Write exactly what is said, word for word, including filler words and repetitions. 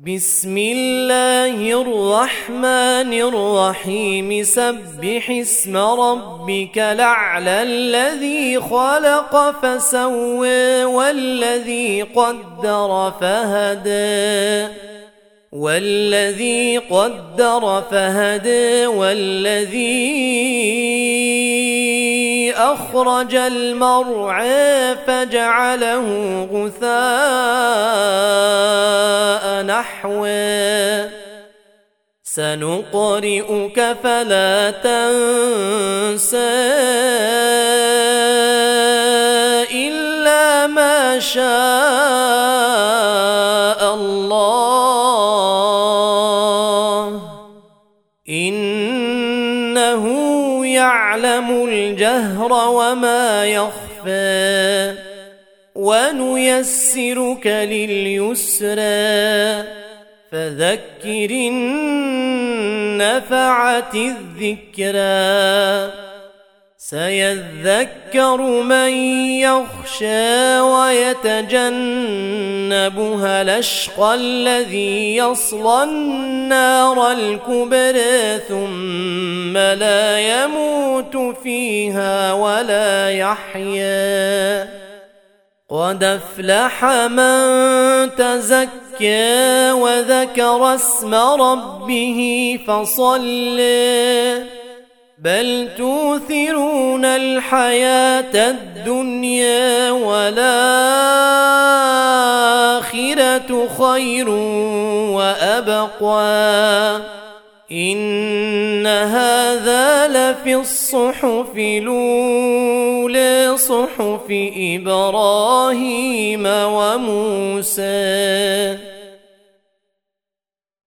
بسم الله الرحمن الرحيم سبح اسم ربك الأعلى الذي خلق فسوى والذي قدر فهدى والذي قدر فهدى والذي أخرج المرعى فجعله غثاء نحوا سنقرئك فلا تنسى إلا ما شاء الله إنه يعلم الجهر وما يخفى ونيسرك لليسرى فذكر إن نفعت الذكرى سيذكر من يخشى ويتجنبها الأشقى الذي يصلى النار الكبرى ثم لا يموت فيها ولا يحيا قد أفلح من تزكى وذكر اسم ربه فصلى بل توثرون الحياة الدنيا والآخرة خير وأبقى إن هذا لفي الصحف الأولى صحف إبراهيم وموسى.